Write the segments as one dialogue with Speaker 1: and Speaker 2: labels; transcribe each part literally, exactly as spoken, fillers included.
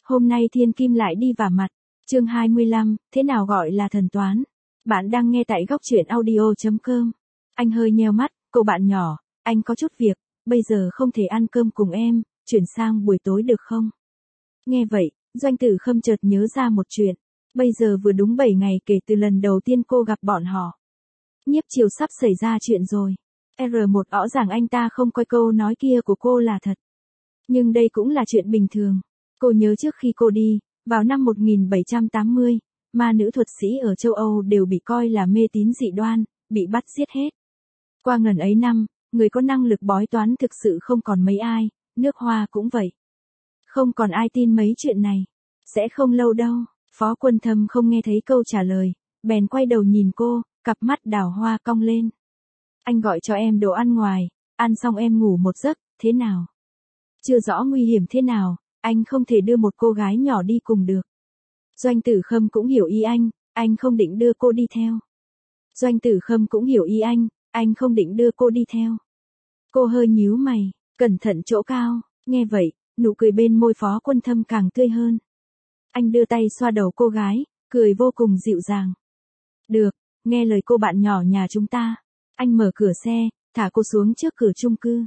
Speaker 1: Hôm nay thiên kim lại đi vả mặt. Chương hai mươi lăm, thế nào gọi là thần toán? Bạn đang nghe tại góc truyện audio chấm com. Anh hơi nheo mắt, cô bạn nhỏ, anh có chút việc, bây giờ không thể ăn cơm cùng em, chuyển sang buổi tối được không? Nghe vậy, Doanh Tử Khâm chợt nhớ ra một chuyện. Bây giờ vừa đúng bảy ngày kể từ lần đầu tiên cô gặp bọn họ. Nhiếp Chiều sắp xảy ra chuyện rồi. R một rõ ràng anh ta không coi câu nói kia của cô là thật. Nhưng đây cũng là chuyện bình thường. Cô nhớ trước khi cô đi, vào năm một nghìn bảy trăm tám mươi, ma nữ thuật sĩ ở châu Âu đều bị coi là mê tín dị đoan, bị bắt giết hết. Qua ngần ấy năm, người có năng lực bói toán thực sự không còn mấy ai, nước Hoa cũng vậy. Không còn ai tin mấy chuyện này. Sẽ không lâu đâu. Phó Quân Thâm không nghe thấy câu trả lời, bèn quay đầu nhìn cô, cặp mắt đào hoa cong lên. Anh gọi cho em đồ ăn ngoài, ăn xong em ngủ một giấc, thế nào? Chưa rõ nguy hiểm thế nào, anh không thể đưa một cô gái nhỏ đi cùng được. Doanh Tử Khâm cũng hiểu ý anh, anh không định đưa cô đi theo. Doanh Tử Khâm cũng hiểu ý anh, anh không định đưa cô đi theo. Cô hơi nhíu mày, cẩn thận chỗ cao, nghe vậy, nụ cười bên môi Phó Quân Thâm càng tươi hơn. Anh đưa tay xoa đầu cô gái, cười vô cùng dịu dàng. Được, nghe lời cô bạn nhỏ nhà chúng ta. Anh mở cửa xe, thả cô xuống trước cửa chung cư.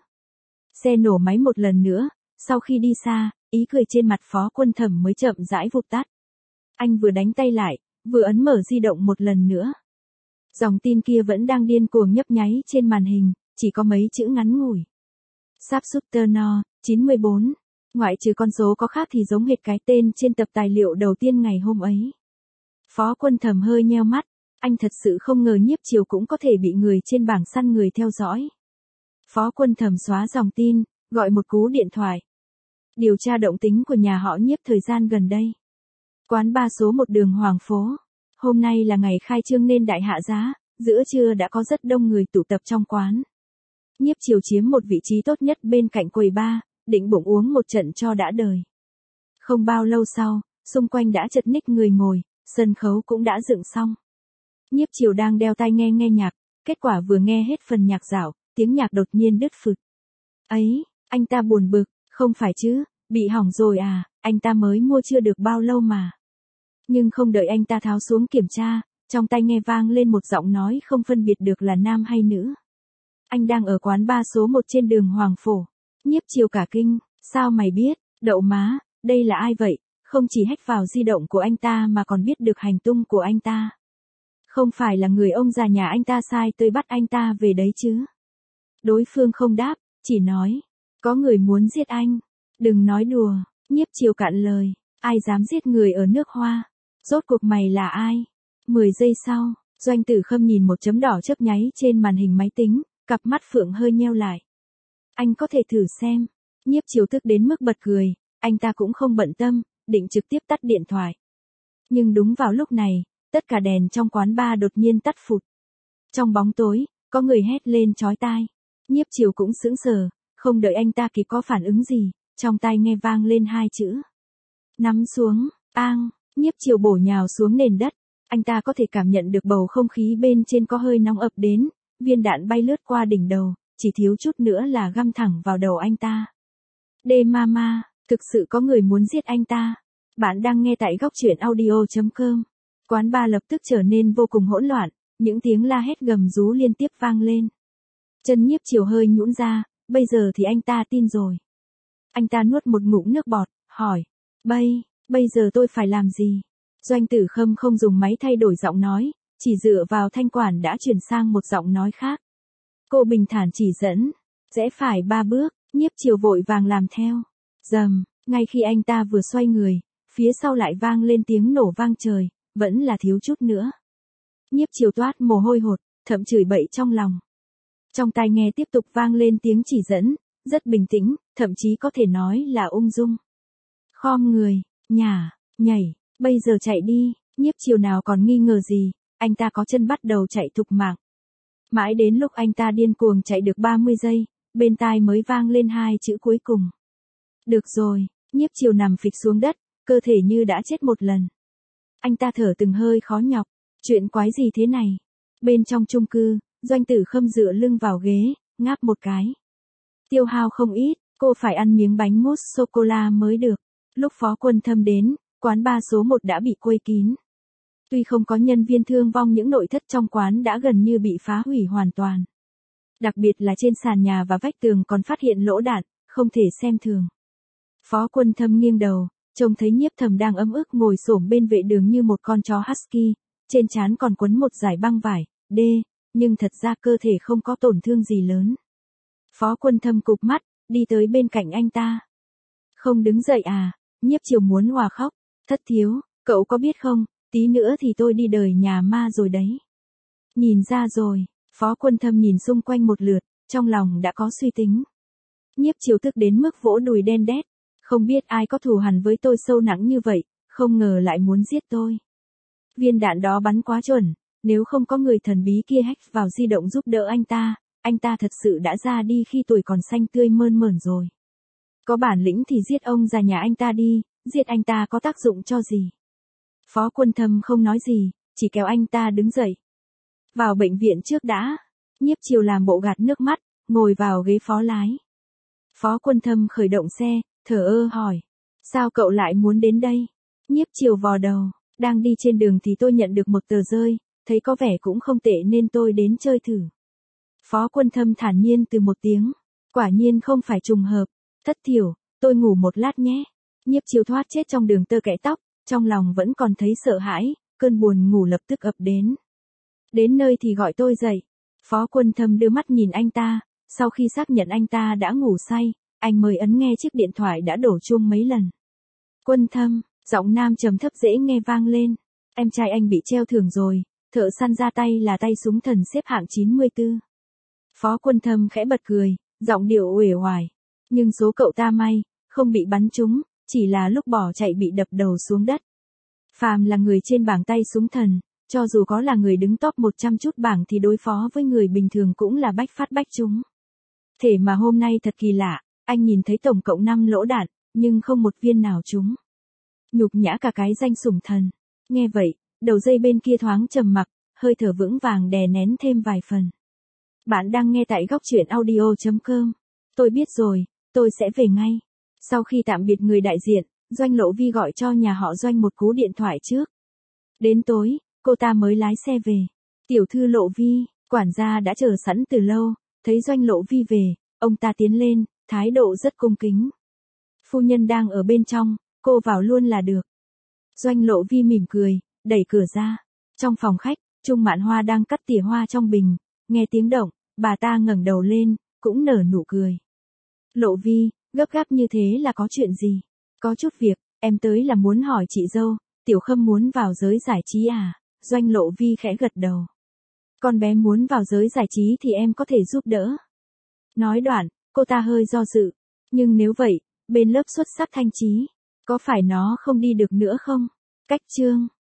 Speaker 1: Xe nổ máy một lần nữa, sau khi đi xa, ý cười trên mặt Phó Quân Thâm mới chậm rãi vụt tắt. Anh vừa đánh tay lại, vừa ấn mở di động một lần nữa. Dòng tin kia vẫn đang điên cuồng nhấp nháy trên màn hình, chỉ có mấy chữ ngắn ngủi. Subsubterno, chín mươi bốn. Ngoại trừ con số có khác thì giống hệt cái tên trên tập tài liệu đầu tiên ngày hôm ấy. Phó Quân Thâm hơi nheo mắt, anh thật sự không ngờ Nhiếp Chiều cũng có thể bị người trên bảng săn người theo dõi. Phó Quân Thâm xóa dòng tin, gọi một cú điện thoại. Điều tra động tính của nhà họ Nhiếp thời gian gần đây. Quán ba số một đường Hoàng Phố. Hôm nay là ngày khai trương nên đại hạ giá, giữa trưa đã có rất đông người tụ tập trong quán. Nhiếp Chiều chiếm một vị trí tốt nhất bên cạnh quầy bar, định bụng uống một trận cho đã đời. Không bao lâu sau, xung quanh đã chật ních người ngồi, sân khấu cũng đã dựng xong. Nhiếp Chiều đang đeo tai nghe nghe nhạc, kết quả vừa nghe hết phần nhạc dạo, tiếng nhạc đột nhiên đứt phụt. Ấy, anh ta buồn bực, không phải chứ, bị hỏng rồi à, anh ta mới mua chưa được bao lâu mà. Nhưng không đợi anh ta tháo xuống kiểm tra, trong tai nghe vang lên một giọng nói không phân biệt được là nam hay nữ. Anh đang ở quán ba số một trên đường Hoàng Phổ. Nhiếp Chiều cả kinh, sao mày biết, đậu má, đây là ai vậy, không chỉ hack vào di động của anh ta mà còn biết được hành tung của anh ta. Không phải là người ông già nhà anh ta sai tới bắt anh ta về đấy chứ. Đối phương không đáp, chỉ nói, có người muốn giết anh. Đừng nói đùa, Nhiếp Chiều cạn lời, ai dám giết người ở nước Hoa, rốt cuộc mày là ai? Mười giây sau, Doanh Tử Khâm nhìn một chấm đỏ chớp nháy trên màn hình máy tính, cặp mắt phượng hơi nheo lại. Anh có thể thử xem. Nhiếp Chiều tức đến mức bật cười, anh ta cũng không bận tâm, định trực tiếp tắt điện thoại. Nhưng đúng vào lúc này, tất cả đèn trong quán bar đột nhiên tắt phụt. Trong bóng tối, có người hét lên chói tai. Nhiếp Chiều cũng sững sờ, không đợi anh ta kịp có phản ứng gì, trong tai nghe vang lên hai chữ. Nắm xuống, bang, Nhiếp Chiều bổ nhào xuống nền đất. Anh ta có thể cảm nhận được bầu không khí bên trên có hơi nóng ập đến, viên đạn bay lướt qua đỉnh đầu, chỉ thiếu chút nữa là găm thẳng vào đầu anh ta. Đê mama, thực sự có người muốn giết anh ta. Bạn đang nghe tại góc truyện audio chấm com. Quán bar lập tức trở nên vô cùng hỗn loạn, những tiếng la hét gầm rú liên tiếp vang lên. Chân Nhiếp Chiều hơi nhũn ra, bây giờ thì anh ta tin rồi. Anh ta nuốt một ngụm nước bọt, hỏi, bây, bây giờ tôi phải làm gì? Doanh Tử Khâm không dùng máy thay đổi giọng nói, chỉ dựa vào thanh quản đã chuyển sang một giọng nói khác. Cô bình thản chỉ dẫn, rẽ phải ba bước, Nhiếp Chiều vội vàng làm theo. Rầm, ngay khi anh ta vừa xoay người, phía sau lại vang lên tiếng nổ vang trời, vẫn là thiếu chút nữa. Nhiếp Chiều toát mồ hôi hột, thậm chửi bậy trong lòng. Trong tai nghe tiếp tục vang lên tiếng chỉ dẫn, rất bình tĩnh, thậm chí có thể nói là ung dung. Khom người, nhả, nhảy, bây giờ chạy đi. Nhiếp Chiều nào còn nghi ngờ gì, anh ta có chân bắt đầu chạy thục mạng. Mãi đến lúc anh ta điên cuồng chạy được ba mươi giây, bên tai mới vang lên hai chữ cuối cùng. Được rồi, Nhiếp Chiều nằm phịch xuống đất, cơ thể như đã chết một lần. Anh ta thở từng hơi khó nhọc, chuyện quái gì thế này? Bên trong chung cư, Doanh Tử Khâm dựa lưng vào ghế, ngáp một cái. Tiêu hao không ít, cô phải ăn miếng bánh mousse sô-cô-la mới được. Lúc Phó Quân Thâm đến, quán bar số một đã bị quây kín. Tuy không có nhân viên thương vong, những nội thất trong quán đã gần như bị phá hủy hoàn toàn. Đặc biệt là trên sàn nhà và vách tường còn phát hiện lỗ đạn, không thể xem thường. Phó Quân Thâm nghiêng đầu, trông thấy Nhiếp Thầm đang ấm ức ngồi xổm bên vệ đường như một con chó husky, trên trán còn quấn một dải băng vải, đê, nhưng thật ra cơ thể không có tổn thương gì lớn. Phó Quân Thâm cụp mắt, đi tới bên cạnh anh ta. Không đứng dậy à? Nhiếp Chiều muốn hòa khóc. Thất thiếu, cậu có biết không, tí nữa thì tôi đi đời nhà ma rồi đấy. Nhìn ra rồi, Phó Quân Thâm nhìn xung quanh một lượt, trong lòng đã có suy tính. Nhiếp Chiều tức đến mức vỗ đùi đen đét. Không biết ai có thù hằn với tôi sâu nặng như vậy, không ngờ lại muốn giết tôi. Viên đạn đó bắn quá chuẩn, nếu không có người thần bí kia hack vào di động giúp đỡ anh ta, anh ta thật sự đã ra đi khi tuổi còn xanh tươi mơn mởn rồi. Có bản lĩnh thì giết ông già nhà anh ta đi, giết anh ta có tác dụng cho gì. Phó Quân Thâm không nói gì, chỉ kéo anh ta đứng dậy. Vào bệnh viện trước đã. Nhiếp Chiều làm bộ gạt nước mắt, ngồi vào ghế phó lái. Phó Quân Thâm khởi động xe, thở ơ hỏi. Sao cậu lại muốn đến đây? Nhiếp Chiều vò đầu, đang đi trên đường thì tôi nhận được một tờ rơi, thấy có vẻ cũng không tệ nên tôi đến chơi thử. Phó Quân Thâm thản nhiên từ một tiếng. Quả nhiên không phải trùng hợp. Thất thiểu, tôi ngủ một lát nhé. Nhiếp Chiều thoát chết trong đường tơ kẽ tóc, trong lòng vẫn còn thấy sợ hãi, cơn buồn ngủ lập tức ập đến. Đến nơi thì gọi tôi dậy. Phó Quân Thâm đưa mắt nhìn anh ta, sau khi xác nhận anh ta đã ngủ say, anh mới ấn nghe chiếc điện thoại đã đổ chuông mấy lần. Quân Thâm, giọng nam trầm thấp dễ nghe vang lên. Em trai anh bị treo thưởng rồi, thợ săn ra tay là tay súng thần xếp hạng chín mươi tư. Phó Quân Thâm khẽ bật cười, giọng điệu uể oải. Nhưng số cậu ta may, không bị bắn trúng, chỉ là lúc bỏ chạy bị đập đầu xuống đất. Phàm là người trên bảng tay súng thần, cho dù có là người đứng top một trăm chút bảng thì đối phó với người bình thường cũng là bách phát bách trúng. Thế mà hôm nay thật kỳ lạ, anh nhìn thấy tổng cộng năm lỗ đạn, nhưng không một viên nào trúng. Nhục nhã cả cái danh sủng thần. Nghe vậy, đầu dây bên kia thoáng trầm mặc, hơi thở vững vàng đè nén thêm vài phần. Bạn đang nghe tại góc truyện audio chấm com. Tôi biết rồi, tôi sẽ về ngay. Sau khi tạm biệt người đại diện, Doanh Lộ Vi gọi cho nhà họ Doanh một cú điện thoại trước. Đến tối, cô ta mới lái xe về. Tiểu thư Lộ Vi, quản gia đã chờ sẵn từ lâu, thấy Doanh Lộ Vi về, ông ta tiến lên, thái độ rất cung kính. Phu nhân đang ở bên trong, cô vào luôn là được. Doanh Lộ Vi mỉm cười, đẩy cửa ra. Trong phòng khách, Trung Mạn Hoa đang cắt tỉa hoa trong bình, nghe tiếng động, bà ta ngẩng đầu lên, cũng nở nụ cười. Lộ Vi, gấp gáp như thế là có chuyện gì? Có chút việc, em tới là muốn hỏi chị dâu, Tiểu Khâm muốn vào giới giải trí à? Doanh Lộ Vi khẽ gật đầu. Con bé muốn vào giới giải trí thì em có thể giúp đỡ. Nói đoạn, cô ta hơi do dự. Nhưng nếu vậy, bên lớp xuất sắc Thanh Chí, có phải nó không đi được nữa không? Cách chương.